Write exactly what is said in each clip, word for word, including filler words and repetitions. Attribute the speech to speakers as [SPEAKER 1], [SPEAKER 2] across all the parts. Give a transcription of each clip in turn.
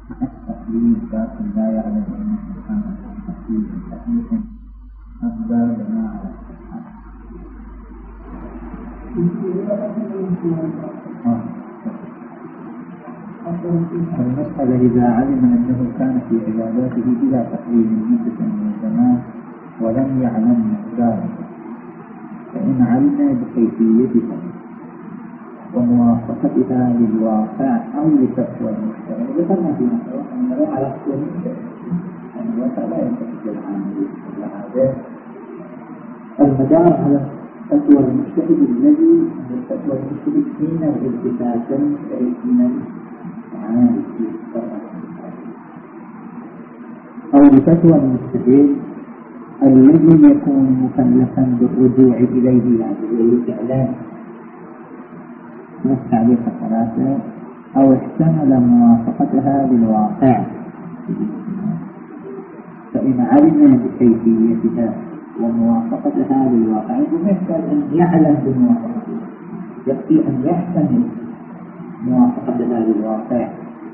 [SPEAKER 1] التقليد لكن لا يعلم أنه كان تقليد صحيح أكبر لما على المسألة إذا علم أنه كان في عباداته بلا تقليد مدة من الزمان ولم يعلم مقداره، فإن علم بكيفيتها وموافقتها للواقع أو لفتوى المشتري ذكرنا في مسألة أنه على فتوى المشتري، أن الواقع لا ينتهي بالعامل والعادات، المدار على فتوى المجتهد الذي فتوى المجتهد حين الالتفاتا حين العامل أو لفتوى المجتهد الذي يكون مكلفا بالرجوع إليه يعني الإعلان والتعليق ثلاثة، أو احتمل موافقتها للواقع، فإن علم بكيفيتها وموافقتها للواقع يحتاج أن يعلم بموافقتها، يكفي أن يحتمل موافقتها للواقع.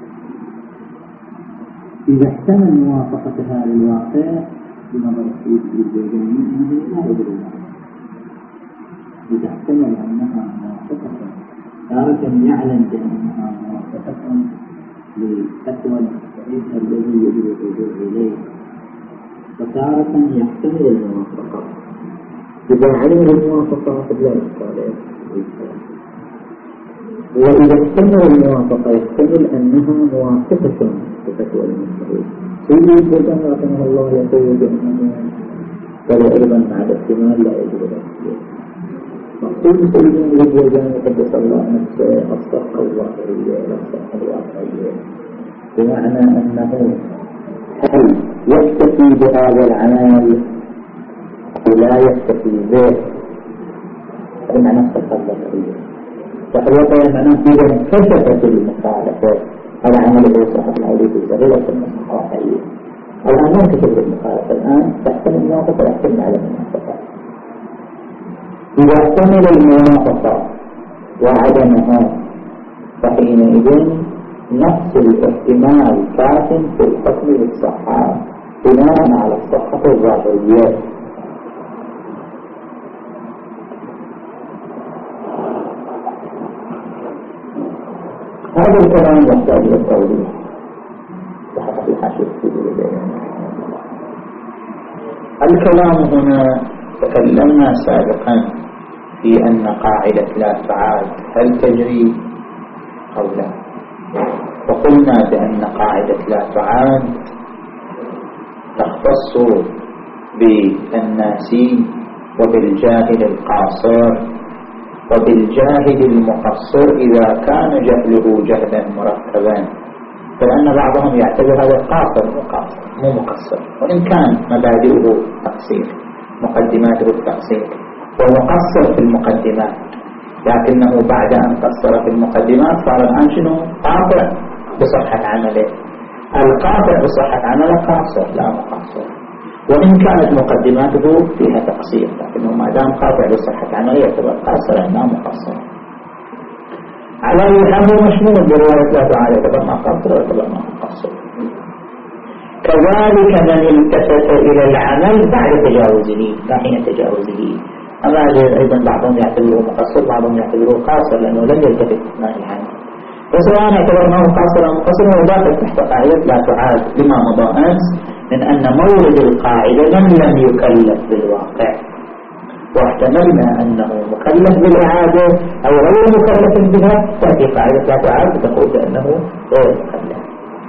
[SPEAKER 1] إذا احتمل موافقتها للواقع بنظر السيد الجيجاني أنه لا يدري، إذا احتمل أنها موافقة تارة يعلم بأنها موافقة لفتوى المجتهد الذي يجب الرجوع إليه، وتارة يحتمل الموافقة. إذا علم الموافقة فلا إشكال، وإذا احتمل الموافقة يحتمل أنها موافقة لفتوى المجتهد. سيدي الجيجاني رحمه الله يقول بأنه فلا أيضا مع الاحتمال لا يجب الأصلية. مقصود سيدنا الجيجاني قدس الله نفسه الصحة الظاهرية لا الصحة الواقعية، بمعنى أنه هل يكتفي بهذا العمل أو لا يكتفي به، بمعنى الصحة الظاهرية. فهو معناه إذا انكشفت المخالفة هذا عمله صحة العودية الزغيرة في الصحة الواقعية. الآن ما انكشفت المخالفة، الآن تحتمل الموافقة ويحتمل على الموافقة. إذا احتمل الموافقة وعدمها فحينئذ نفس الاحتمال كاف في الحكم بالصحة بناء على الصحة الظاهرية. هذا الكلام يحتاج إلى التوضيح وحتى في حاشية الكلام هنا. تكلمنا سابقا في أن قاعدة لا تعاد هل تجري أو لا، وقلنا بأن قاعدة لا تعاد تختص بالناسي وبالجاهل القاصر وبالجاهل المقصر إذا كان جهله جهلا مركبا، فلأن بعضهم يعتبر هذا قاصر مو قاصر مو مقصر، وإن كان مبادئه تقصير مقدماته التقصير ومقصر في المقدمات، لكنه بعد أن قصر في المقدمات صار الآن شنو؟ قاطع بصحة عمله. القاطع بصحة عمله قاصر لا مقصر، وإن كانت مقدماته فيها تقصير، لكنه ما دام قاطع بصحة عمله يعتبر قاصرا لا مقصر. على أي حال هو مشمول برواية لا تعالى يعتبر ما قاصر ويعتبر ما مقصر. كذلك من التفت إلى العمل بعد تجاوزه لا حين تجاوزه. أما أيضا بعضهم يعتبره مقصر بعضهم يعتبره قاصر لأنه لم يلتفت أثناء العمل، فسواء اعتبرناه قاصرا أو مقصرا هو داخل تحت قاعدة لا تعاد لما مضى أمس من أن مورد القاعدة من لم يكلف بالواقع، واحتملنا أنه مكلف بالإعادة أو غير مكلف بها، تأتي قاعدة لا تعاد تقول بأنه غير مكلف.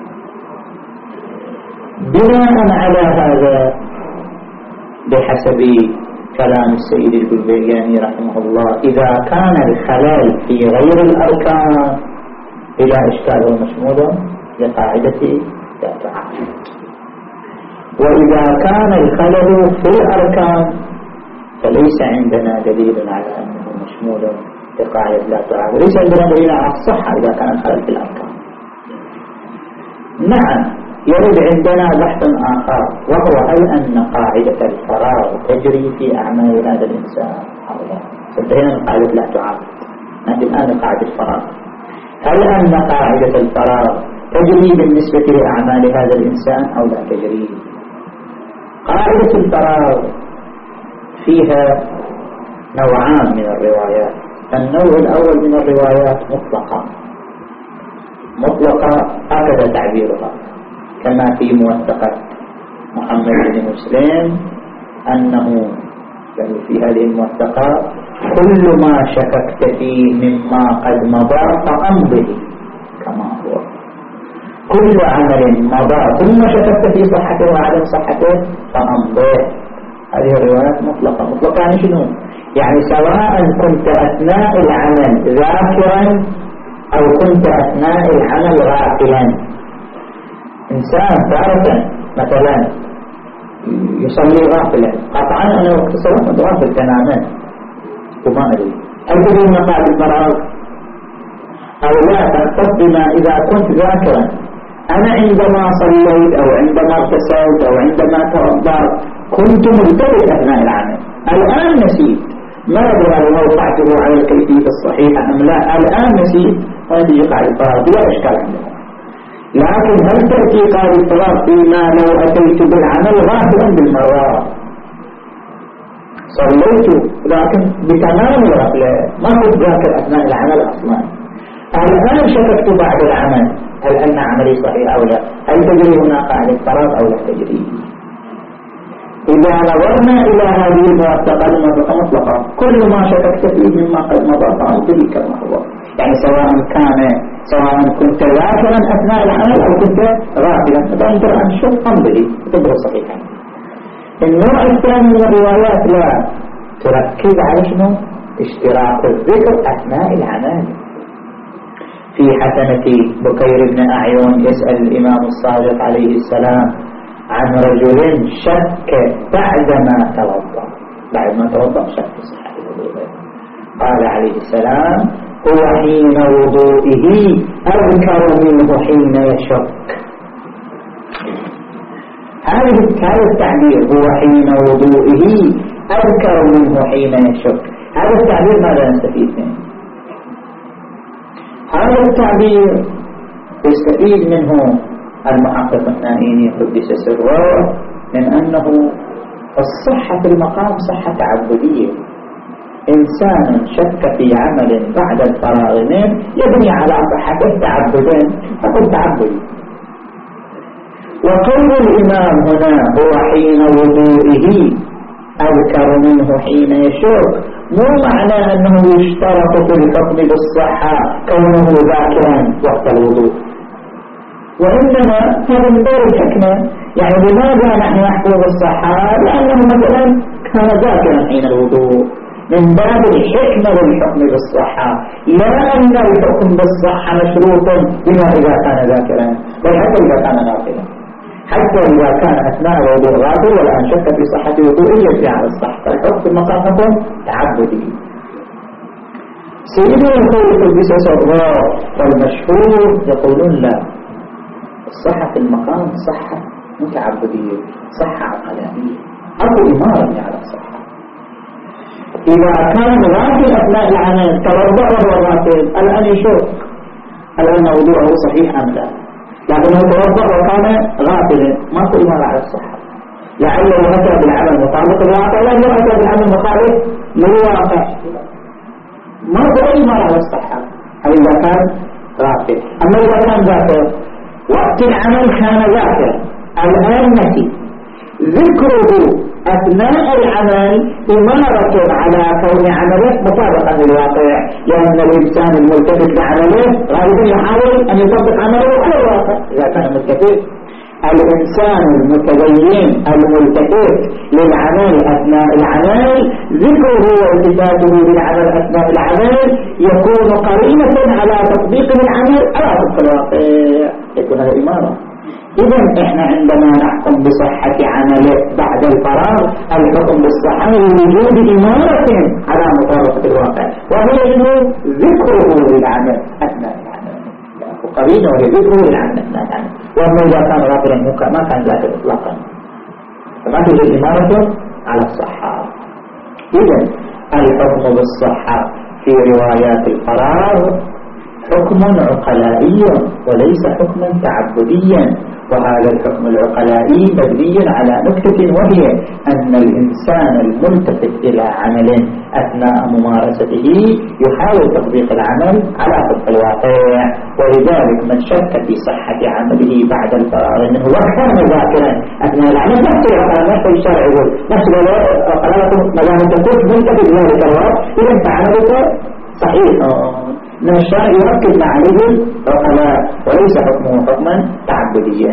[SPEAKER 1] بناء على هذا بحسب كلام السيد الجلبياني رحمه الله إذا كان الخلل في غير الأركان إلى إشكال ومشمول لقاعدة لا تعاد، وإذا كان الخلل في الأركان فليس عندنا دليل على أنه مشمول لقاعدة لا تعاد، وليس عندنا دليل على الصحة إذا كان الخلل في الأركان. نعم يرد عندنا بحث آخر، وهو هل أن قاعدة الفراغ تجري في أعمال هذا الإنسان أو لا. انتهينا من قاعدة لا تعاد، نأتي الآن لقاعدة الفراغ. هل أن قاعدة الفراغ تجري بالنسبة لأعمال هذا الإنسان أو لا تجري. قاعدة الفراغ فيها نوعان من الروايات. النوع الأول من الروايات مطلقة مطلقة هكذا تعبيرها، كما في موثقة محمد بن مسلم أنه يعني في هذه الموثقة: كل ما شككت فيه مما قد مضى فأمضه كما هو. كل عمل مضى ثم شككت في صحته وعدم صحته فأمضه. هذه الروايات مطلقة. مطلقة يعني شنو؟ يعني سواء كنت أثناء العمل ذاكرا أو كنت أثناء العمل غافلا. إنسان تارة مثلا يصلي غافلا، قطعا أنا وقت صلاة غافل تماما وما أدري، هل تدري مقاعد الفراغ أو لا؟ تختص بما إذا كنت ذاكرا. أنا عندما صليت أو عندما اغتسلت أو عندما توضأت كنت ملتفت أثناء العمل، الآن نسيت، ما أدري هل وقعته على الكيفية الصحيحة أم لا، الآن نسيت، هذه قاعدة الفراغ بلا إشكال عندنا. لكن هل تأتي قاعدة الفراغ فيما لو أتيت بالعمل غافلا بالمرة؟ صليت لكن بتمام الغفلة، ما كنت ذاكر أثناء العمل أصلا، الآن شككت بعد العمل هل أن عملي صحيح أو لا؟ هل تجري هنا قاعدة الفراغ أو لا تجري؟ إذا نظرنا إلى هذه الموثقة الموثقة مطلقة، كل ما شككت فيه مما قد مضى فأمضه كما هو. يعني سواء كان سواء كنت ذاكرا أثناء العمل أو كنت غافلا، فأنظر عن الشيء أمضه تبدو صحيحا. النوع الثاني من الروايات لا تركز على شنو؟ اشتراك الذكر أثناء العمل. في حسنة بكير بن أعين يسأل الإمام الصادق عليه السلام عن رجل شك بعدما توضأ، بعد ما توضأ شك في صحة وضوءه، قال عليه السلام: هو حين وضوئه أذكر منه حين يشك. هذا التعبير هو حين وضوئه أذكر منه حين يشك، هذا التعبير ماذا نستفيد منه؟ هذا التعبير يستفيد منه المحقق النائيني قدس سره من أنه الصحة في المقام صحة تعبدية. إنسان شك في عمل بعد الفراغ منه يبني على صحته تعبدين، فقل تعبدي. وقول الإمام هنا هو حين وضوئه أذكر منه حين يشك، مو معنى أنه يشترط في الحكم بالصحة كونه ذاكرا وقت الوضوء، وإنما هذا من دور الحكمة. يعني لماذا نحن نحكم بالصحة؟ لأنه مثلا كان ذاكرا حين الوضوء، من باب الحكمة للحكم بالصحة، لا أن الحكم بالصحة مشروط بما إذا كان ذاكرا، بل حتى إذا كان غافلا، حتى إذا كان أثناء الوضوء غافل والآن شك في صحة وضوءه يجري على الصحة، فالحكم في المقام تعبدي. سيدنا يقول قدس سره والمشهور يقولون لا، الصحة في المقام صحة متعبدية، صحة عقلانية، أو إمارة على الصحة. إذا كان غافل أثناء العمل توضأ وهو غافل، الآن يشك هل أن وضوءه صحيح أم لا، لكنه توضأ وكان غافلا، ما هو إمارة على الصحة. لعله أتى بالعمل مطابق الواقع، لأنه أتى بالعمل مخالف للواقع، ما هو إمارة على الصحة. هل إذا كان غافل. أما إذا كان ذاكر وقت العمل كان ذاكر، الآن نسي، ذكره أثناء العمل إمارة على كون عمله مطابقا للواقع، لأن الإنسان الملتفت لعمله غالبا يحاول أن يطبق عمله على الواقع. إذا كان ملتفت الإنسان المتدين الملتفت للعمل أثناء العمل، ذكره والتفاته للعمل أثناء العمل يكون قرينة على تطبيق العمل على طبق الواقع، يكون هذا إمارة. إذن إحنا عندما نحكم بصحة عمله بعد الفراغ، الحكم بالصحة لوجود إمارة على مطابقة الواقع، وهي ذكره للعمل أثناء العمل، قرينة وهي ذكره للعمل أثناء العمل. وأما إذا كان غافلا ما كان ذاك إطلاقا، فما توجد إمارة على الصحة. إذن الحكم بالصحة في روايات الفراغ حكم عقلائي وليس حكما تعبديا، وهذا الحكم العقلائي مبني على نكتة، وهي أن الإنسان الملتفت إلى عمل أثناء ممارسته يحاول تطبيق العمل على طبق الواقع، ولذلك من شك في صحة عمله بعد الفراغ منه وكان ذاكرا أثناء العمل نفس العقل نفس الشرع يقول نفس العقلاتكم ما دام أنت كنت ملتفت ذلك الوقت إذا فعملك صحيح. من الشرع يركز عليه العقلاء وليس حكمه حكما تعبديا.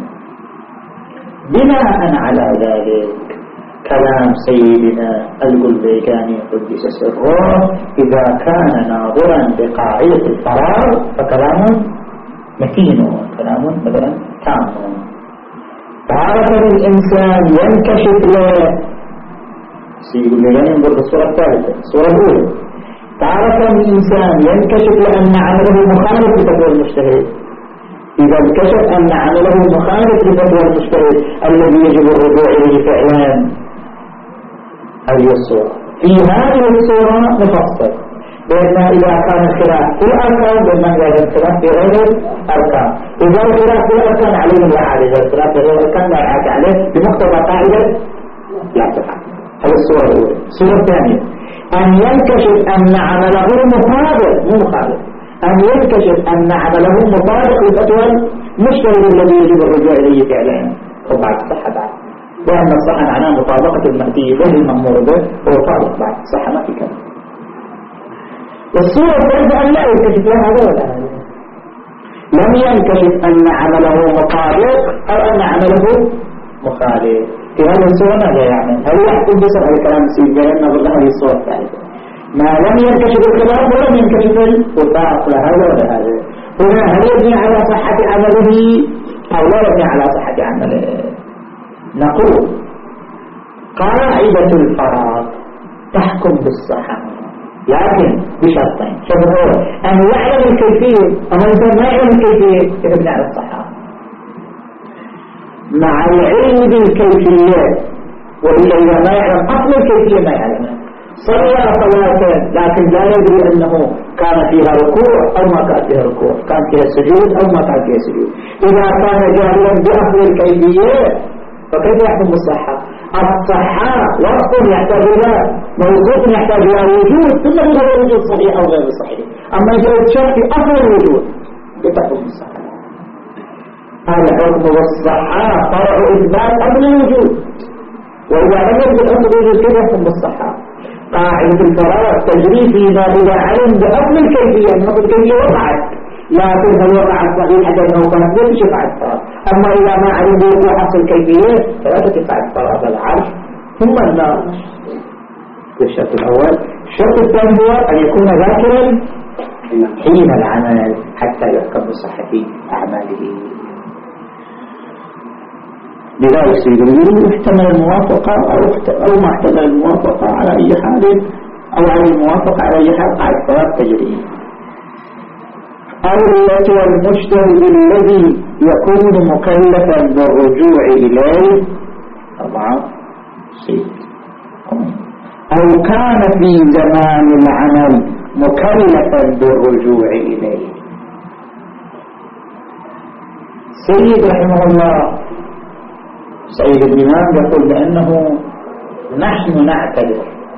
[SPEAKER 1] بناء على ذلك كلام سيدنا القلبيكاني قدس سره إذا كان ناظرا بقاعدة الفراغ فكلام متين، كلام مثلا تام. تعرف الإنسان ينكشف له سيد القلبيكاني ينظر بالصورة الثالثة الصورة الأولى، تعرف الإنسان ينكشف لأن عمله مخالف لفتوى المجتهد. إذا انكشف أن عمله مخالف لفتوى المجتهد الذي يجب الرجوع إليه فعلا، هذه الصورة. في هذه الصورة نفصل بأن إذا كان الخلاف في الأركان بأن هذا الخلاف في غير الأركان، إذا الخلاف في الأركان عليه الإعادة، إذا الخلاف في غير الأركان لا إعادة عليه بمقتضى قاعدة لا تفعل. هذه الصورة الأولى. الصورة الثانية أن ينكشف أن عمله مطابق مو مخالف، أن ينكشف أن عمله مطابق لفتوى المجتهد الذي يجب الرجوع إليه فعلا، وبعد الصحة بعد، وأن الصحة معناه مطابقة المهدي به المأمور به ومطابق بعد الصحة ما في كلام. والصورة الثالثة أن لا ينكشف له هذا ولا هذا، لم ينكشف أن عمله مطابق أو أن عمله مخالف. في هذه الصورة ماذا يعمل؟ هل يحكم بصر هذا الكلام السيد لأن ظل هذه الصورة الثالثة ما لم ينكشف الخلاف ولم ينكشف الوفاق لا هذا ولا هذا. هنا هل يبني على صحة عمله أو لا يبني على صحة عمله؟ نقول قاعدة الفراغ تحكم بالصحة لكن بشرطين. شرط أول أن يعلم الكيفية، أما الإنسان ما يعلم الكيفية يبني على الصحة مع العلم بالكيفيات، وإلا إذا ما يعلم أصل الكيفية ما يعلمها. صلى صلاة لكن لا يدري أنه كان فيها ركوع أو ما كان فيها ركوع، كان فيها سجود أو ما كان فيها سجود. إذا كان جاهلا بأصل الكيفيات فكيف يحكم بالصحة؟ الصحة وصف يحتاج إلى موصوف يحتاج إلى وجود ثم إلى وجود صحيح أو غير صحيح. أما إذا يتشك في أصل الوجود يتحكم بالصحة. الحكم والصحة فرع إثبات أمر الوجود، وإذا لم يثبت أمر الوجود كيف يحكم بالصحة؟ قاعدة الفراغ تجري فيما إذا علم بأصل الكيفية، أن أصل الكيفية وقعت لكن هل وقعت صحيحة أو كانت لا تشفع الفراغ. أما إذا ما علم بوقوع أصل الكيفية فلا تشفع الفراغ العرش ثم النار. الشرط الأول. الشرط الثاني هو أن يكون ذاكرا حين العمل حتى يحكم بصحة أعماله. لذلك سيقولون احتمل الموافقة أو ما احتمل الموافقة على أي حال أو على الموافقة على أي حال قاعد ثلاث تجري. أولية المجتهد الذي يكون مكلفا بالرجوع إليه أربعة ست أو كان في زمان العمل مكلفا بالرجوع إليه. سيد رحمه الله سيد الإمام يقول بأنه نحن نعتبر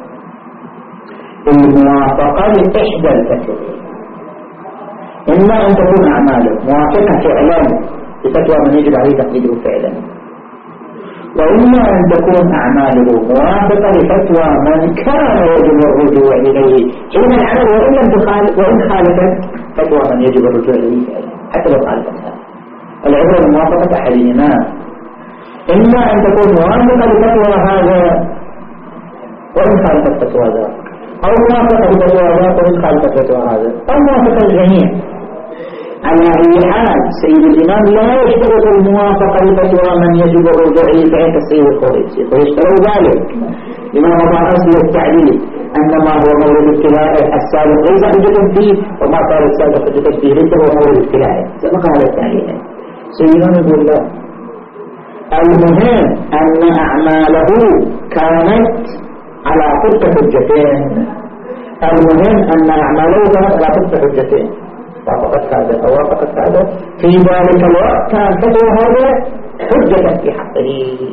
[SPEAKER 1] الموافقة لإحدى الفتوى، إما أن تكون أعماله موافقة فعلا لفتوى من يجب عليه تقليده فعلا، وإما أن تكون أعماله موافقة لفتوى من كان يجب الرجوع إليه حين العمل وإن لم تخالف وإن خالفت فتوى من يجب الرجوع إليه فعلا حتى لو خالفتها. العبرة بموافقة أحدهما، إما أن تكون موافقة لفتوى هذا وإن خالفت فتوى ذاك، أو موافقة لفتوى ذاك وإن خالفت فتوى هذا، أو موافقة الجميع. على أي حال سيد الإمام لا يشترط الموافقة لفتوى من يجب الرجوع إليه فعل كالسيد الخوريسي، ويشترط ذلك لما وضع أصل التعليل أن ما هو مورد ابتلاء السابق ليس حجة فيه وما صار السابق حجة فيه ليس هو مورد ابتلاء سبق هذا التعليل. سيد الإمام يقول لا، المهم أن أعماله كانت على طرق حجتين. المهم أن أعماله كانت على طرق حجتين. وافقت هذا أو وافقت هذا، في ذلك الوقت كان فتوى هذا حجة في حقه.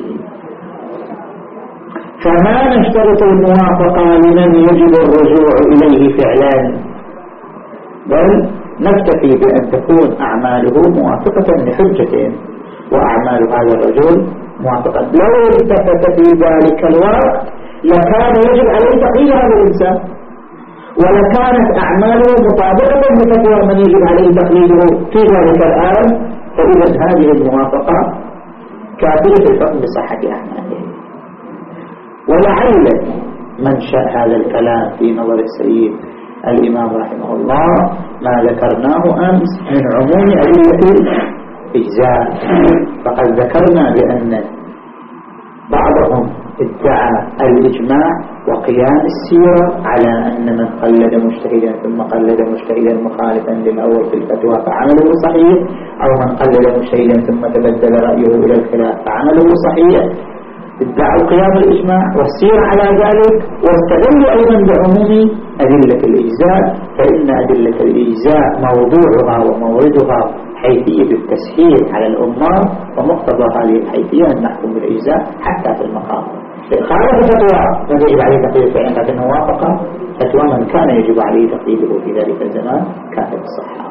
[SPEAKER 1] فما نشترط الموافقة لمن يجب الرجوع إليه فعلا، بل نكتفي بأن تكون أعماله موافقة لحجته، وأعمال هذا الرجل موافقة. لو التفت في ذلك الوقت لكان يجب عليه تقليد هذا الإنسان، ولكانت أعماله مطابقة لفتوى من يجب عليه تقليده في ذلك الآن، فإذا هذه الموافقة كافية الحكم بصحة أعماله. ولعل منشأ هذا الكلام في نظر السيد الإمام رحمه الله ما ذكرناه أمس من عموم أدلة الإجزاء. فقد ذكرنا بأن بعضهم ادعى الإجماع وقيام السيرة على أن من قلد مجتهدا ثم قلد مجتهدا مخالفا للأول في الفتوى فعمله صحيح، أو من قلد مجتهدا ثم تبدل رأيه إلى الخلاف فعمله صحيح. ادعوا قيام الإجماع والسير على ذلك، واستدلوا أيضا بعموم أدلة الإجزاء، فإن أدلة الإجزاء موضوعها وموردها حيثية التسهيل على الأمة، ومقتضى هذه الحيثية أن نحكم بالإجزاء حتى في المقام. خالف فتوى من يجب عليه تقليده فإن كانت موافقة، فتوى من كان يجب عليه تقليده في ذلك الزمان كانت الصحة.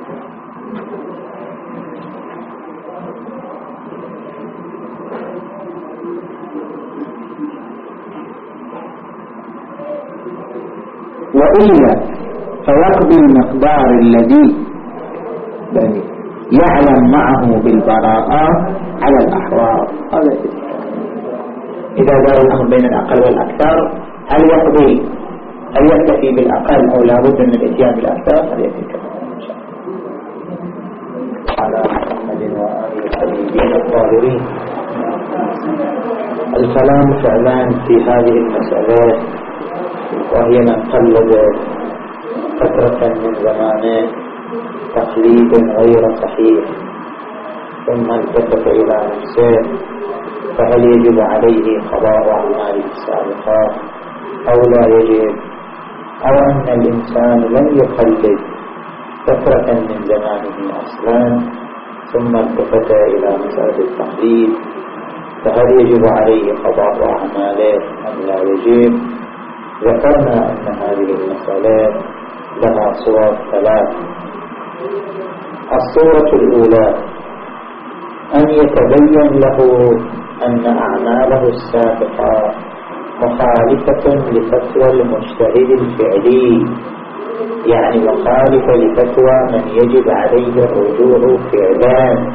[SPEAKER 1] وإلا فيقضي المقدار الذي يعلم معه بالبراءة على الأحوال. هذا إذا دار الأمر بين الأقل والأكثر، هل يقضي هل يكتفي بالأقل أو لا بد من الاتيان بالأكثر؟ هل يكتفي كما إن شاء الله. على محمد وآله الحبيبين الطاهرين. الكلام فعلا في هذه المسألة، وهي من قلد فترة من زمانه تقليد غير صحيح ثم التفت إلى نفسه، فهل يجب عليه قضاء أعماله السابقة أو لا يجب؟ أو أن الإنسان لم يقلد فترة من زمانه أصلا ثم التفت إلى مسألة التقليد، فهل يجب عليه قضاء أعماله أم لا يجب؟ ذكرنا أن هذه المسألة لها صور ثلاث. الصورة الأولى أن يتبين له أن أعماله السابقة مخالفة لفتوى المجتهد الفعلي، يعني مخالفة لفتوى من يجب عليه الرجوع فعلا.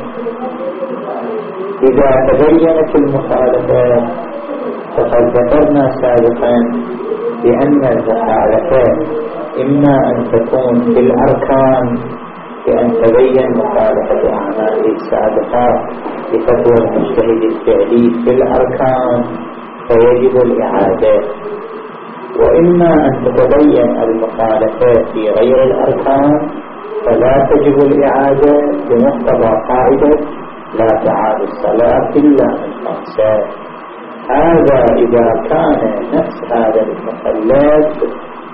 [SPEAKER 1] إذا تبينت المخالفة فقد ذكرنا سابقا بأن المخالفة إما أن تكون في الأركان بأن تبين مخالفة أعماله السابقة لفتوى المجتهد الفعلي في الأركان فيجب الإعادة، وإما أن تتبين المخالفة في غير الأركان فلا تجب الإعادة بمقتضى قاعدة لا تعاد الصلاة إلا من خمسة. هذا إذا كان نفس هذا المخلد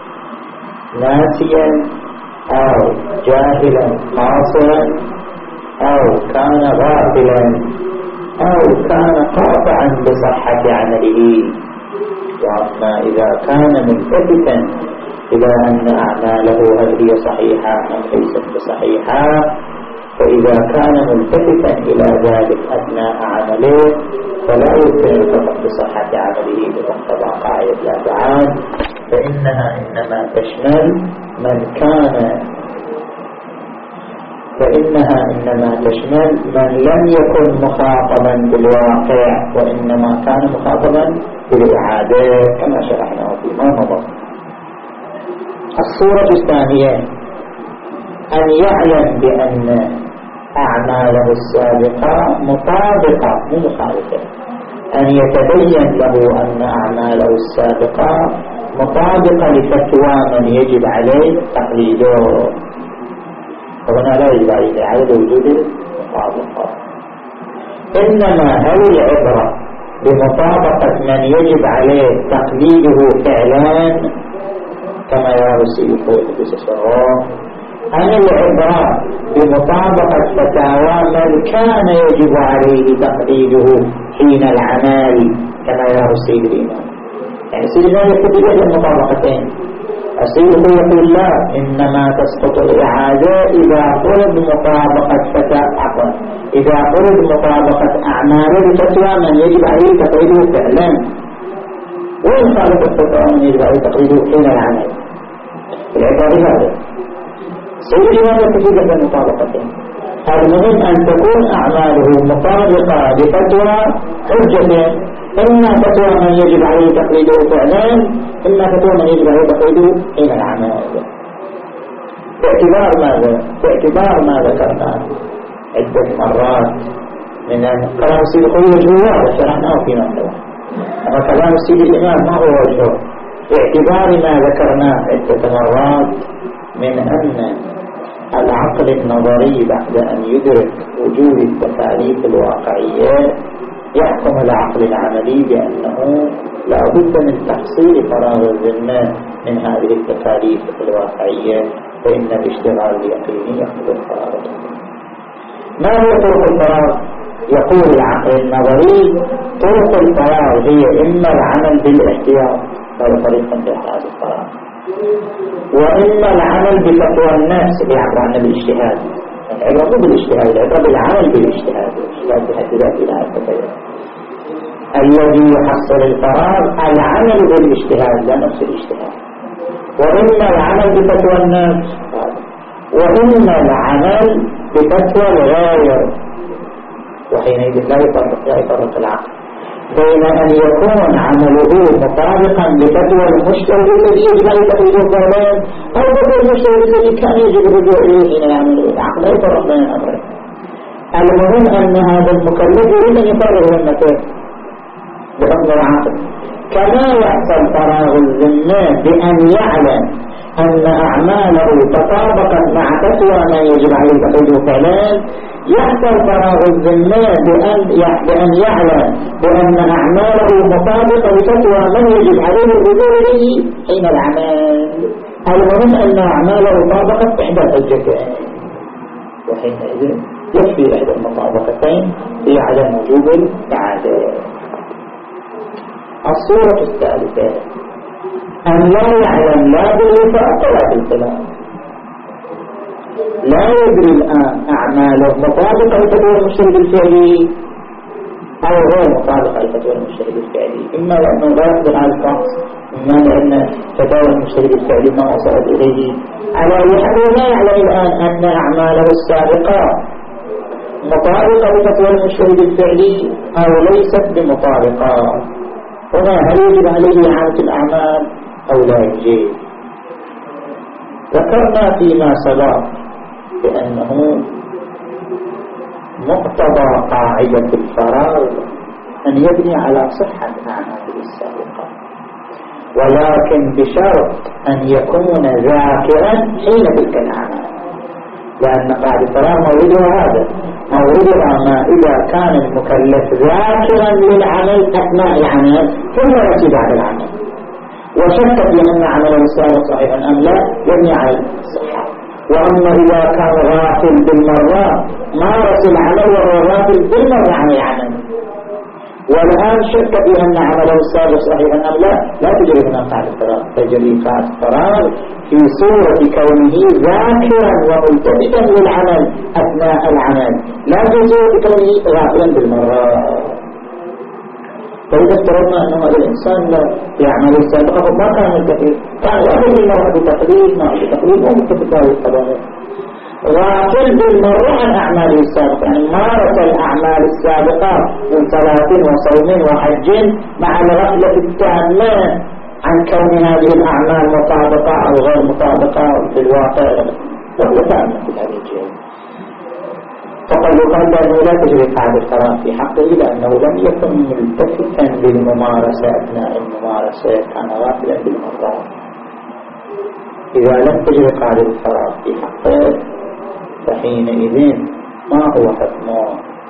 [SPEAKER 1] ناسيا أو جاهلا قاصرا أو كان غافلا أو كان قاطعا بصحة عمله. وأما إذا كان ملتفتا إلى أن أعماله هل هي صحيحة أم ليست بصحيحة، فإذا كان ملتفتا إلى ذلك أثناء عمله فلا يمكن الفقه بصحة عمله بمقتضى قاعدة لا تعاد، فإنها إنما تشمل من كان فإنها إنما تشمل من لم يكن مخاطبا بالواقع وإنما كان مخاطبا بالإعادة كما شرحناه فيما مضى. الصورة الثانية أن يعلم بأن أعماله السابقة مطابقة مو مخالفة، أن يتبين له أن أعماله السابقة مطابقة لفتوى من يجب عليه تقليده، فهنا لا يجب عليه إعادة وجود المطابقة، إنما هل العبرة بمطابقة من يجب عليه تقليده فعلا كما يرى السيد قدس سره أن العبرة بمطابقة فتاوى من كان يجب عليه تقليده حين العمل كما يرى السيد الإمام. يعني السيد الإمام يكتب إلى المطابقتين. السيد يقول لا، إنما تسقط الإعادة إذا فرض مطابقة فتاوى عفوا إذا فرض مطابقة أعمال الفتوى من يجب عليه تقليده فعلا، وإن خالف الفتوى من يجب عليه تقليده حين العمل. العبارة هذا سيد الإمام يكتب إلى المطابقتين. المهم أن تكون أعماله مطابقة بفتوى حجة، إما فتوى من يجب عليه تقليده فعلا، إما فتوى من يجب عليه تقليده حين العمل. باعتبار ماذا؟ باعتبار ما ذكرنا عدة مرات من كلام السيد الخوي وجهه واضح شرحناه فيما سبق، أما كلام السيد الإمام ما هو وجهه؟ باعتبار ما ذكرناه عدة مرات من أن العقل النظري بعد أن يدرك وجود التكاليف الواقعية يحكم العقل العملي بأنه لا بد من تحصيل فراغ الذمة من هذه التكاليف الواقعية، فإن الاشتغال اليقيني يحمل الفراغ. ما هي طرق الفراغ؟ يقول العقل النظري طرق الفراغ هي إما العمل بالاحتياط، هذا طريق انتهاء الفراغ، وإما العمل بفتوى الناس يعبر عن الاجتهاد. العبرة مو بالاجتهاد، العبرة بالعمل بالاجتهاد، الاجتهاد بحد ذاته لا يتغير. الذي يحصل الفراغ العمل بالاجتهاد لا نفس الاجتهاد، وإما العمل بفتوى الناس، وإما العمل بفتوى الغير، وحينئذ لا يفرق لا يفرق العقل بين أن يكون عمله مطابقا بفتوى المجتهد الذي يجب أن يتقلده فعلا، أو فتوى المجتهد الذي كان يجب الرجوع إليه حين العمل. العقل لا يفرق بين الأمرين. المهم أن هذا المكلف يريد أن يفرغ ذمته بحكم العقل، كما يحصل فراغ الذمة بأن يعلم أن أعماله تطابقت مع فتوى ما يجب عليه تقليده فعلا، يحصل فراغ الذمة بأن بأن يعلم بأن أعماله مطابقة لفتوى من يجب عليه الرجوع إليه حين العمل. المهم أن أعماله طابقت إحدى الحجتين، وحينئذ يكفي إحدى المطابقتين في عدم وجوب الإعادة. الصورة الثالثة أن لا يعلم لا بالوفاق ولا بالخلاف، لا يدري الآن أعماله مطابقة لفتوى المجتهد الفعلي أو غير مطابقة لفتوى المجتهد الفعلي، إما لأنه لا يقدر على الفحص، إما لأن فتوى المجتهد الفعلي ما وصلت إليه. على حال لا يعلم الآن أن أعماله السابقة مطابقة لفتوى المجتهد الفعلي أو ليست بمطابقة، وما هل يجب عليه إعادة الأعمال أو لا يجب؟ ذكرنا فيما سبق بأنه مقتضى قاعدة الفراغ أن يبني على صحة أعماله السابقة، ولكن بشرط أن يكون ذاكرا حين تلك الأعمال، لأن قاعدة الفراغ موردها هذا، موردها ما إذا كان المكلف ذاكرا للعمل أثناء العمل ثم يأتي بعد العمل، وشك في أن عمله السابق صحيحا أم لا يبني على الصحة. وأما إذا كان غافل بالمرة مارس العمل وهو غافل بالمرة عن العمل، والآن شك في أن عمله السابق صحيحا أم لا، لا تجري هنا قاعدة الفراغ، تجري قاعدة الفراغ في صورة كونه ذاكرا وملتفتا للعمل أثناء العمل، لا في صورة كونه غافلا بالمرة. فإذا افترضنا أن هذا الإنسان في أعماله السابقة ما كان ملتفت، كان يأخذ المرة بتقليد ما بتقليد وملتفت هذه القضايا، غافل بالمرة عن أعماله السابقة، يعني مارس الأعمال السابقة من صلاة وصوم وحج مع الغفلة التامة عن كون هذه الأعمال مطابقة أو غير مطابقة في الواقع، وهو تامة في هذه الجهة. فقد يقال بأنه لا تجري قاعدة الفراغ في حقه لأنه لم يكن ملتفتا للممارسة أثناء الممارسة، كان غافلا بالمرة. إذا لم تجري قاعدة الفراغ في حقه فحينئذ ما هو حكمه؟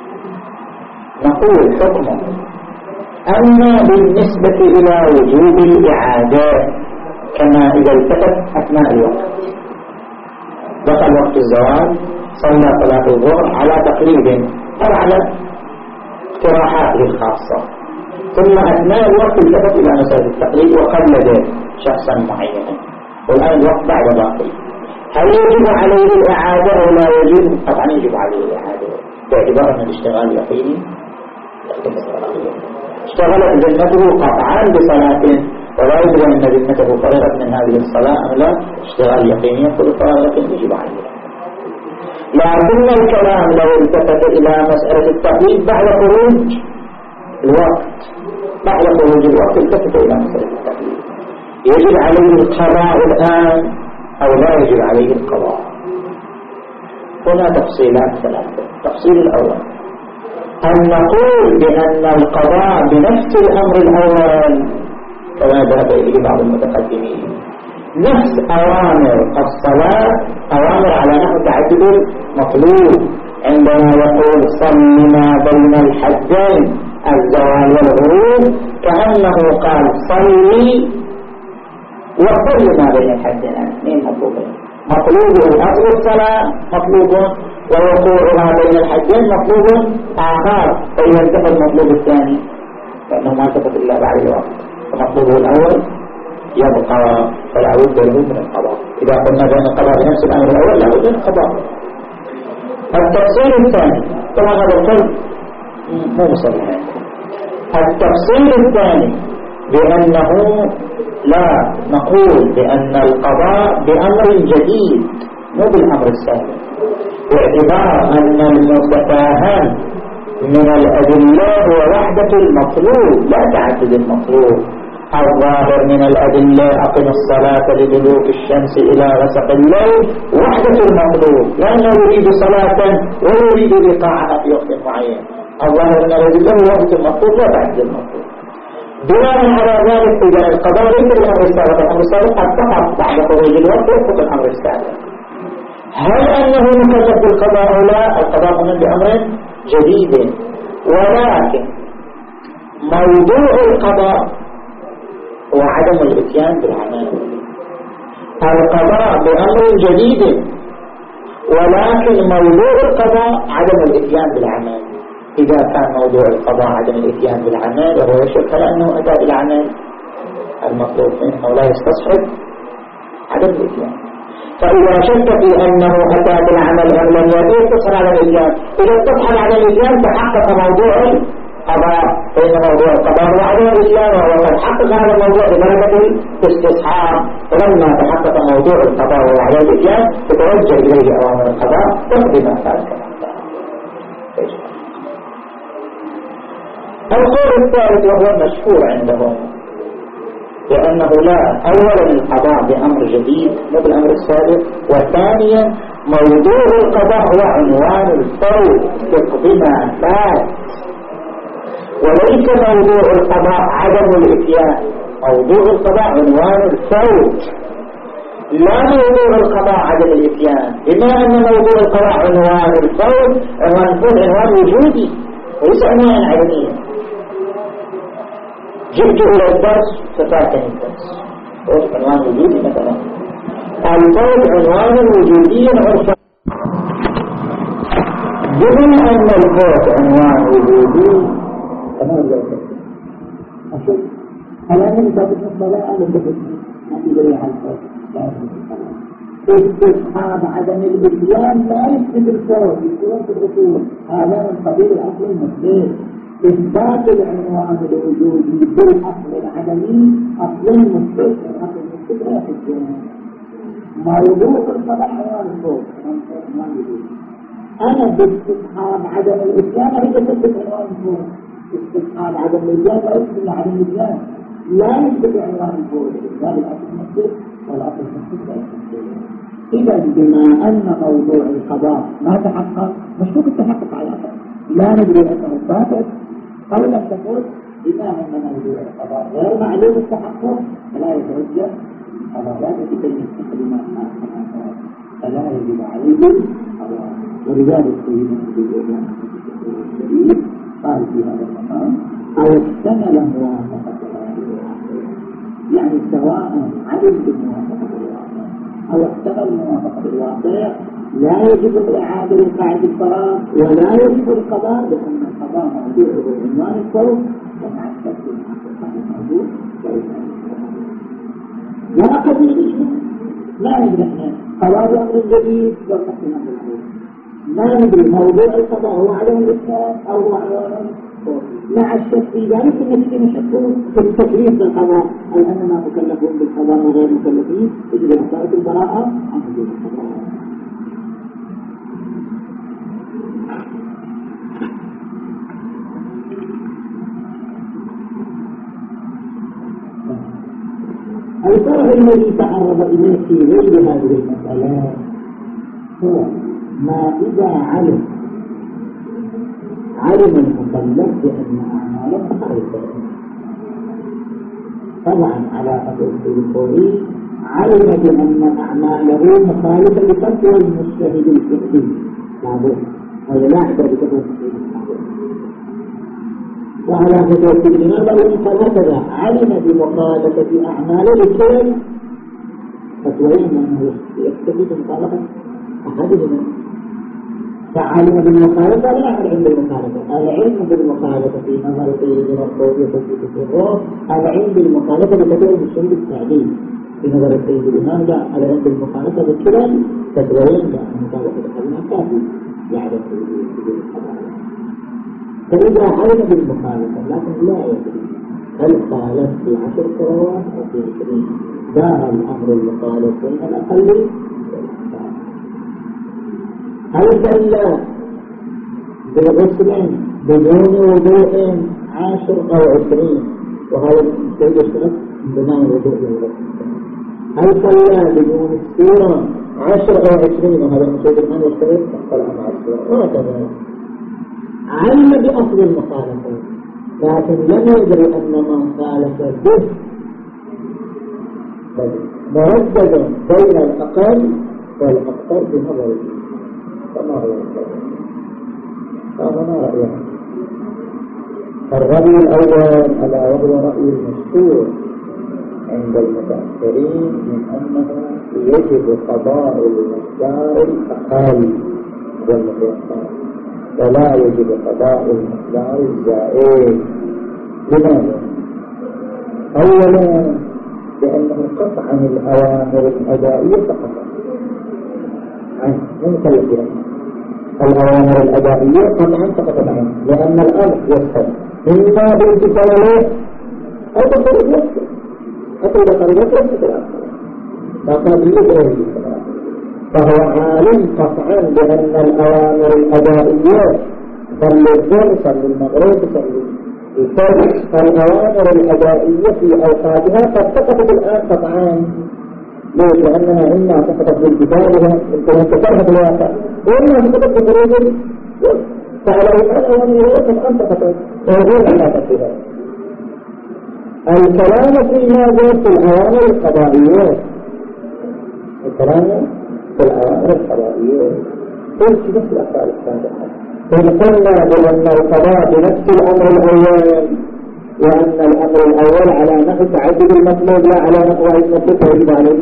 [SPEAKER 1] نقول حكمه أما بالنسبة إلى وجوب الإعادة كما إذا التفت أثناء الوقت، دخل وقت الزواج صلى صلاة الظهر على تقليد أو على اقتراحاته الخاصة، ثم أثناء الوقت التفت إلى مسألة التقليد وقلد شخصا معينا، والآن الوقت بعد باقي. هل يجب عليه الإعادة أو لا يجب؟ طبعا يجب عليه الإعادة باعتبار أن الاشتغال يقيني. اشتغلت ذمته قطعا بصلاة ولا يجب أن ذمته فرغت من هذه الصلاة أم لا، اشتغال يقيني يقول الصلاة لكن يجب عليه. لكن الكلام لو التفت إلى مسألة التقليد بعد خروج الوقت، بعد خروج الوقت التفت إلى مسألة التقليد، يجب عليه القضاء الآن أو لا يجب عليه القضاء؟ هنا تفصيلات ثلاثة. التفصيل الأول أن نقول بأن القضاء بنفس الأمر الأول كما ذهب إليه بعض المتقدمين، نفس أوامر الصلاة أوامر على نحو تعدد المطلوب، عندما يقول صل ما بين الحدين الزوال والغروب كأنه قال صلي وصل ما بين الحدين، اثنين مطلوبين، مطلوب أصل الصلاة مطلوب ووقوع ما بين الحدين مطلوب آخر، فإذا انتهى المطلوب الثاني فإنه ما تفت إلا بعد الوقت، فمطلوبه الأول يبقى فلا بد له من القضاء. إذا قلنا بأن القضاء بنفس الأمر الأول لا بد من القضاء. التفصيل الثاني طبعا هذا القول مو مصرح. التفصيل الثاني بأنه لا نقول بأن القضاء بأمر جديد مو بالأمر السابق، باعتبار أن المتفاهم من الأدلة هو وحدة المطلوب لا تعدد المطلوب. الظاهر من الأدلة أقم الصلاة لدلوك الشمس إلى غسق الليل وحدة المطلوب، لأنه يريد صلاة ويريد إيقاعها في وقت معين. الظاهر من الأدلة هو وحدة المطلوب لا تعدد المطلوب. بناء على ذلك إذا القضاء ليس الأمر السابق، الأمر السابق قد تقع بعد خروج الوقت يسقط الأمر السابق. هل أنه مكلف بالقضاء أو لا؟ القضاء هنا بأمر جديد، ولكن موضوع القضاء هو عدم الاتيان بالعمل. القضاء بأمر جديد ولكن موضوع القضاء عدم الاتيان بالعمل. إذا كان موضوع القضاء عدم الاتيان بالعمل وهو يشك على أنه أتى بالعمل المطلوب منه ولا يستصحب عدم الاتيان، فإذا شك في أنه أتى بالعمل أم لم يأتي يستصحب على الاتيان. إذا استصحب على الاتيان تحقق موضوع القضاء، فإن موضوع القضاء هو عدم الاتيان وهو قد حقق هذا الموضوع بدرجة الاستصحاب. ولما تحقق موضوع القضاء وهو عدم الاتيان تتوجه إليه أوامر القضاء تقضي ما فعل كما فعل. القول الثالث وهو المشهور عندهم لأنه لا، أولا القضاء بأمر جديد مو بالأمر السابق، وثانيا موضوع القضاء هو عنوان الفور تقضي ما فات، وليس موضوع القضاء عدم الاتيان. موضوع القضاء عنوان الفور لا موضوع القضاء عدم الاتيان. بما أن موضوع القضاء عنوان الفور، عنوان الفور عنوان وجودي وليس عنوان عدمية. جئت إلى الدرس ففاتني الدرس، هو عنوان وجودي مثلا. الفور عنوان وجودي عرفا. بما أن الفور عنوان وجودي تمام ذلك. أشوف أنا من باب الصلاة أنا بقول ما في دليل على الفور. استصحاب عدم الاتيان لا يثبت الفور في صورة الأصول، هذا من قبيل الأصل المثبت. إثبات العنوان الوجودي بالأصل العدمي أصل مثبت، الأصل المثبت لا يحجون. موضوع القضاء عنوان الفور عنوان الوجودي. أنا باستصحاب عدم الاتيان هي تثبت عنوان الفور. استصحاب عدم الاتيان لا يثبت عدم الاتيان، لا يثبت عنوان الفور. هذا الأصل المثبت والأصل المثبت لا يحجون. إذا بما أن موضوع القضاء ما تحقق، مشروط التحقق على الأقل، لا ندري أنه فاتت أو لم تكن. بما أن موضوع القضاء غير معلوم التحقق فلا يتوجه على ذلك بين التقديمات فلا يجب عليه القضاء. ولذلك سيدنا الشريف قال في هذا المقام أو احتمل موافقة الواقع، يعني سواء علم بموافقة الواقع أو احتمل موافقة الواقع لا يجب الإعادة لقاعدة الفراغ ولا يجب القضاء، لأن القضاء موضوع بعنوان الفوق ومع التفصيل الموضوع لا أقل من لا ندري احنا قرار أمر جديد وقتنا بالعروض ما ندري موضوع القضاء هو عدم الإسلام أو هو عدم مع الشك في ذلك النتيجة نشكون في التكليف بالقضاء هل أننا مكلفون بالقضاء وغير مكلفين يجب مسألة البراءة عن وجود القضاء. الفرع الذي تعرض إليه في غير هذه المسألة هو ما إذا علم علم المكلف بأن أعماله خالصة. طبعا على أساس الفوري علم بأن أعماله مخالفة لفتوى المجتهد الفقهي لابد هذا لا أعتبر بفتوى وعلى فتوى لماذا هكذا علم بمخالفة أعماله للشرع فتوين أنه يكتفي بمخالفة أحدهما فعلم بالمخالفة لا علم بالمخالفة العلم بالمخالفة في نظر سيدنا الصوفي في الصوف العلم بالمخالفة لفتوى المجتهد التعديل في نظر السيد الإمام لا العلم بالمخالفة بالشرع فتوين لأن مخالفة أحدهما كافي يعرف وجود القضاء. فإذا علم بالمخالفة لكن لا يدري هل خالف في عشر سنوات أو في عشرين دار الأمر المخالف بين الأقل هل صلى بغسل بدون وضوء عشر أو عشرين وهذا الشيء يشترك بناء الوضوء للغسل هل صلى بدون السورة عشر أو عشرين وهذا الشيء الآن يشترك فالأمر مع السورة وهكذا علم بأصل المخالفة لكن لم يدري أن من خالف به مردد بين الأقل والأكثر بنظر فما هو الأقل هذا ما رأيه الرأي الأول على وهو رأي المشهور عند المتأخرين من أنه يجب قضاء المقدار الأقل والمتوسط ولا يجب قضاء المقدار الزائد. لماذا؟ أولا لأنه قطعا الأوامر الأدائية فقط عنه ممكن بها الأوامر الأدائية قطعا فقط عنه لأن الأمر يفهم إما بالامتثال أو بالترك يفهم حتى إذا قريبت يفهم الأمر فقد يجب فهو عالم قطعا بأن الأوامر الأدائية صلي الظهر صلي المغرب صلي الفجر الأوامر الأدائية في أوقاتها قد سقطت الآن قطعا ليش؟ لأنها إما سقطت بالكتابها يمكن أن تكرهت الواقع وإما سقطت بخروج فعلى الأوامر قطعا سقطت ويقول أن لا تفسيرها. الكلام في هذا في الأوامر القضائية الكلام في الأوامر القضائية قلت نفس الأفعال السابقة إن قلنا بأن القضاء بنفس الأمر الأول وأن الأمر الأول على نحو تعدد المطلوب لا على نحو المطلوب فيجب عليه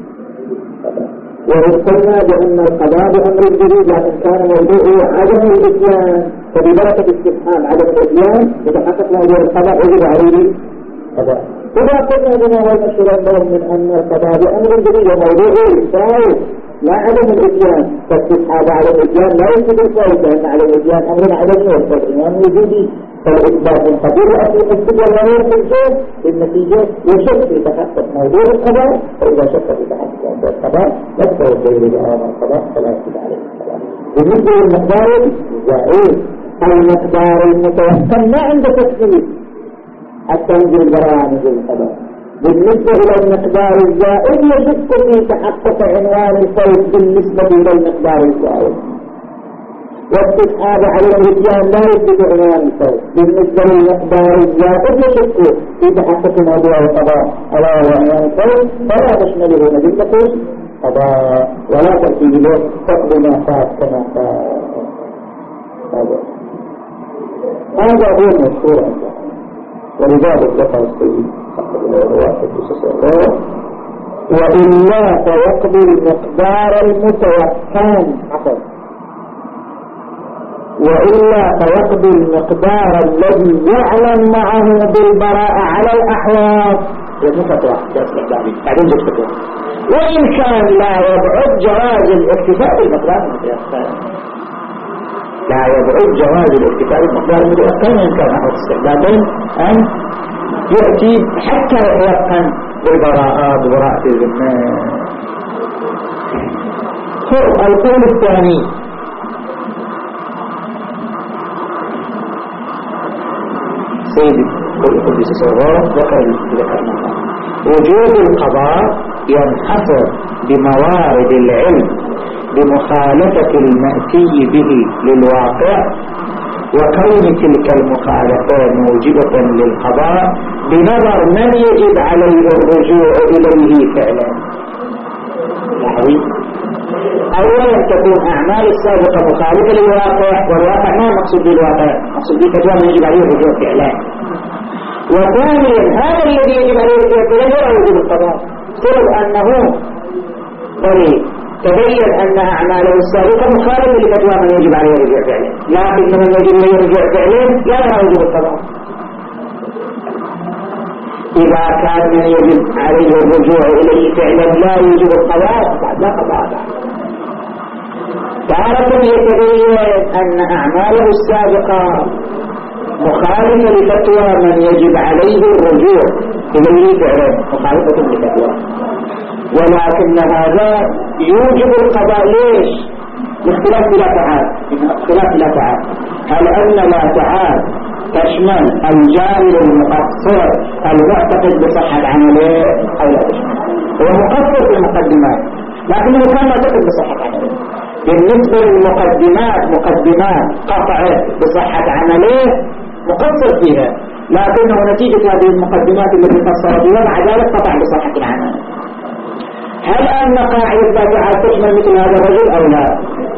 [SPEAKER 1] وإن قلنا بأن القضاء بأمر جديد لكن كان موضوعه عدم الإتيان فببركة استفهام عدم الإتيان يتحقق موضوع القضاء يجب عليه قضاء. إذا قلنا بما هو المشهور عندهم من أن القضاء بأمر جديد وموضوعه يساوي لا عدم الإتيان فاستسحاب عدم الإتيان لا يمكن الفائدة لأن عدم الإتيان أمر عدمي والإيمان وجودي فالإثبات قدير أصل السجن لا يمكن شيء بالنتيجة يشك في تحقق موضوع القضاء فإذا شك في تحقق موضوع القضاء يكثر الدليل بأمر القضاء فلا يكتب عليه القضاء. بالنسبة للمقدار الزائد المقدار المتوسل ما عنده تفصيل حتى ننزل البراءة ننزل القضاء. بالنسبة إلى المقدار الزائد يشك في تحقق عنوان الفوز بالنسبة إلى المقدار الزائد واستصحاب على الإتيان لا يثبت عنوان الفوز. بالنسبة للمقدار الزائد يشك في تحقق موضوع القضاء على عنوان الفوز فلا تشمله مجلة قضاء ولا تأتي له فقد ما فات كما فات. هذا هذا هو المشهور عنده ولذلك ذكر السيد واحد تسعة وإلا فيقضي المقدار المتيقن عفوا وإلا فيقضي المقدار الذي يعلم معه بالبراءة على الأحواض. بعدين جبت فتوى وإن كان لا يبعد جواز الاكتفاء بالمقدار المتيقن، لا يبعد جواز الاكتفاء بالمقدار المتيقن إن كان أحد استخدامين أن يأتي حتى يتيقن بالبراءة ببراءة الذمة. القول الثاني سيد القدس الصغار ذكر ذكرنا وجود القضاء ينحصر بموارد العلم بمخالفة المأتي به للواقع وكون تلك المخالفة موجبة للقضاء بنظر من يجب عليه الرجوع إليه فعلا. أولا تكون أعمال السابقة مخالفة للواقع، والواقع ما مقصود بالواقع، مقصود بالفتوى من يجب عليه الرجوع فعلا. وثانيا هذا الذي يجب عليه الرجوع فعلا لا يوجب القضاء سبب أنه طريق تبين أن أعماله السابقة مخالفة لفتوى من يجب عليه الرجوع فعلا، لكن من يجب عليه الرجوع فعلا لا يوجب القضاء. إذا كان من يجب عليه الرجوع إليه فعلا لا يوجب القضاء بعد لا قضاء. تارة يتبين أن أعماله السابقة مخالفة لفتوى من يجب عليه الرجوع إليه فعلا مخالفة لفتوى، ولكن هذا يوجب القضاء. ليش؟ الاختلاف لا تعاد، الاختلاف لا تعاد. هل أن لا تعاد تشمل الجاهل المقصر المعتقد بصحة عمله أو لا تشمل؟ هو مقصر في المقدمات لكنه كان معتقد بصحة عمله. بالنسبة للمقدمات مقدمات قطعت بصحة عمله مقصر فيها، لكنه نتيجة هذه المقدمات التي قصر فيها مع ذلك قطع بصحة العمل. هل أن قاعدة لا تعاد تشمل مثل هذا الرجل أو لا؟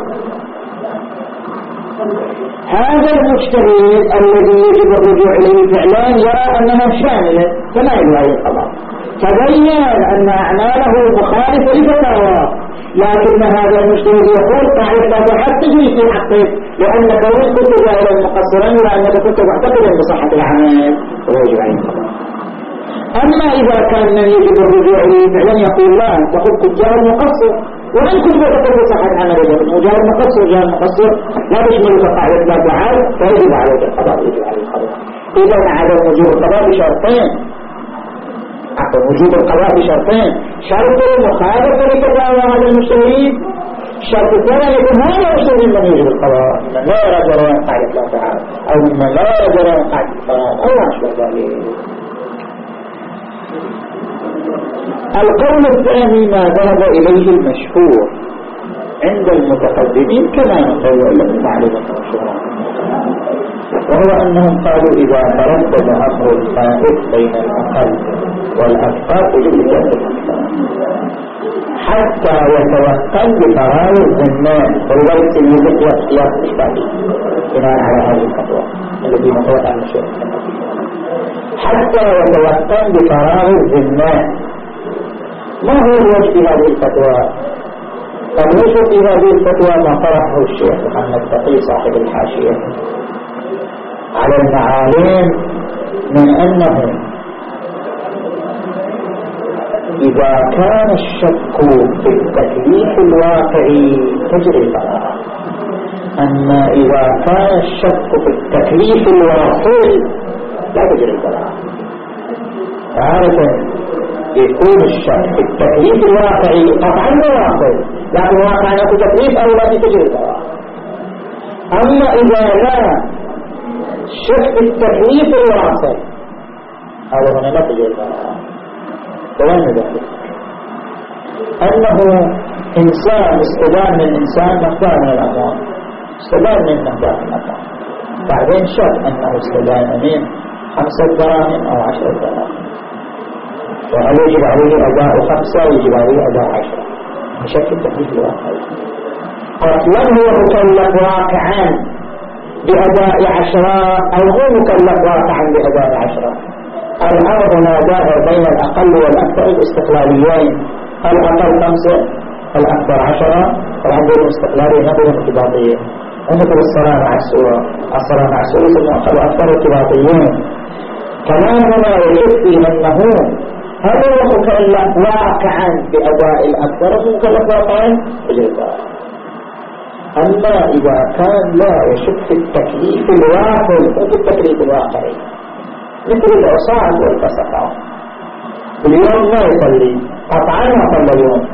[SPEAKER 1] هذا المجتهد الذي يجب الرجوع إليه فعلا يرى أنها شاملة فما يجب عليه القضاء. تبين أن أعماله مخالفة لفتاوى، لكن هذا المجتهد يقول قاعدة لا تعاد تجري في حقه لأن كونك كنت جاهلا مقصرا وأنك كنت معتقدا بصحة العمل ويجب عليه القضاء. أما إذا كان من يجب الرجوع إليه فعلا يقول لا، أنت كنت جاهل مقصر وإن كنت معتقد بصحة عمل جاهل مقصر جاهل مقصر لا تشملك قاعدة لا تعاد فيجب عليك القضاء يجب عليه القضاء. إذا عدم وجوب القضاء بشرطين، عفوا وجوب القضاء بشرطين: شرط المخالفة لفتاوى هذا المجتهد، الشرط الثاني يكون هذا المجتهد من يجب القضاء من لا يرى جريان قاعدة لا تعاد أو من لا يرى جريان قاعدة الفراد أو ما أشبه ذلك. القول الثاني ما ذهب إليه المشهور عند المتقدمين كما نقول لكم معلومة مشهورة، وهو أنهم قالوا إذا تردد أمر الفائت بين الأقل والأكثر يجب الجهد حتى يتوكل بقرار الذمام، ولذلك يجب اختيار الإشباهي بناء على هذه الفتوى التي نقول عن المشهور حتى يتوكل بقرار الذمام. ما هو الوجه في هذه الفتوى؟ الوجه في هذه الفتوى ما طرحه الشيخ محمد تقي صاحب الحاشية على المعالم من أنه إذا كان الشك في التكليف الواقعي تجري البراءة، أما إذا كان الشك في التكليف الواقعي لا تجري البراءة. عادة يكون الشك في التكليف الواقعي قطعا واقعي، لكن واقعا يكون تكليف أو لا تجري البراءة. أما إذا لا شك في التكليف الواقعي هذا هنا لا تجري البراءة. وين ذلك؟ أنه إنسان استدان من إنسان مقدار من الأموال، استدان من مقدار من الأموال، بعدين شك أنه استدان من خمسة دراهم أو عشرة دراهم، وهل يجب عليه أداء خمسة ويجب عليه أداء عشرة بشكل التكليف الواقعي. قتلا هو مكلف واقعا بأداء عشرة أو هو مكلف واقعا بأداء عشرة. الأمر هنا دائر بين الأقل والأكثر الاستقلاليين، الأقل خمسة الأكثر عشرة، وعندهم استقلالية نظرة ارتباطية. ومثل الصلاة مع السورة، الصلاة مع السورة ثم أقل أكثر ارتباطيين. كمان هنا يكفي أنه هل هو مكلف واقعا بأداء الأكثر مكلف واقعا بجزاء. أما إذا كان لا يشك في التكليف الواقعي وفي التكليف الواقعي مثل العصاة والفسقة، اليوم ما يصلي قطعا ما صلى اليوم،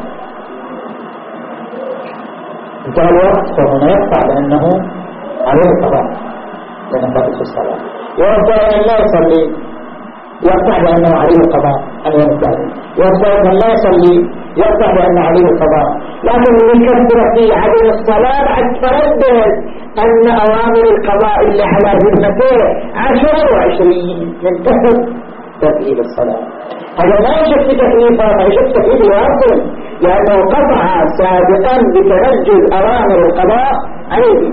[SPEAKER 1] انتهى الوقت، فهنا يقطع بأنه عليه القضاء لأنه فاتت في الصلاة. ويقطع أن لا يصلي يقطع بأنه عليه القضاء عن يوم الثاني، ويقطع أن لا يصلي يقطع بأنه عليه القضاء. لكن يكثر في عدم الصلاة بعد تردد أن أوامر القضاء اللي على ذمته عشرة وعشرين ينتهي تكليف الصلاة. هذا ما يشك في تكليفه، ما يشك تكليف الواصل، لأنه قطع سابقا بتنجز أوامر القضاء عليه.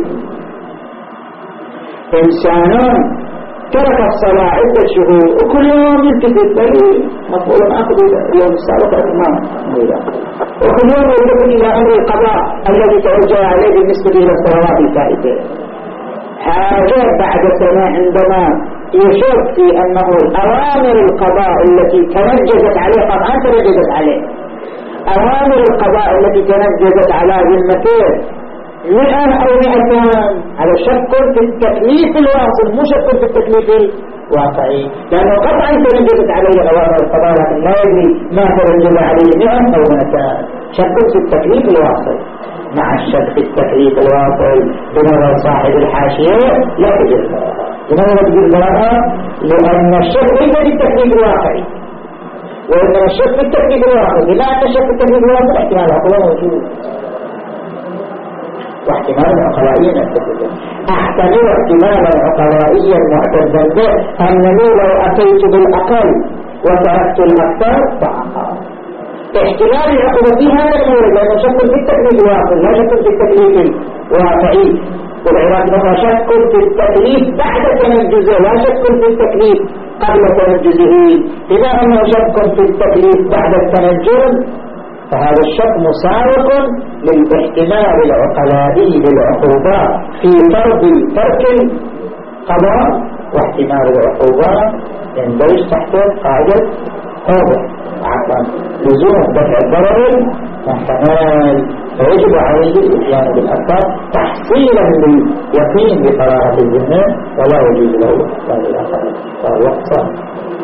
[SPEAKER 1] إنسان ترك الصلاة عدة شهور وكل يوم يلتفت لي مفعول آخذ اليوم السابق الإمام، وكل يوم يلتفت إلى أمر القضاء الذي توجه عليه بالنسبة إلى الصلوات الفائتة. هذا بعد سنة عندما يشك في أنه أوامر القضاء التي تنجزت عليه طبعا تنجزت عليه، أوامر القضاء التي تنجزت على ذمته مئة أو مئتان، على شك في التكليف الواصل مو شك في التكليف الواقعي، لأنه قطعا تنجزت عليه أوامر القضاء لكن لا يدري ما تنجز عليه مئة أو مئتان. شك في التكليف الواصل مع الشك في التكليف الواصل بنظر صاحب الحاشية لا تجوز لماذا تجوز لها؟ لأن الشك ليس في التكليف الواقعي، وإن الشك في التكليف الواقعي بما أن الشك في التكليف الواقعي احتمال عقله موجود، واحتمالا عقلائيا يعتقد. احتمل احتمالا عقلائيا معتدا به انني لو اتيت بالاقل وتركت الاكثر فاقل. احتمال العقل في هذا المورد لانه شك في التكليف الواقعي لا شك في التكليف الواقعي، والعراق هو شك في التكليف بعد تنجزه لا شك في التكليف قبل تنجزه. بما انه شك في التكليف بعد التنجز فهذا الشك مساوق للاحتمال العقلائي للعقوبات في فرض ترك القضاء، واحتمال العقوبات يندرج تحت قاعدة واضح عفوا لزوم دفع الضرر محتمل، فيجب عليه الاتيان بالاكثر تحصيلا لليقين بقراءة الذمة، ولا يجوز له هذا الاخر. فالوقت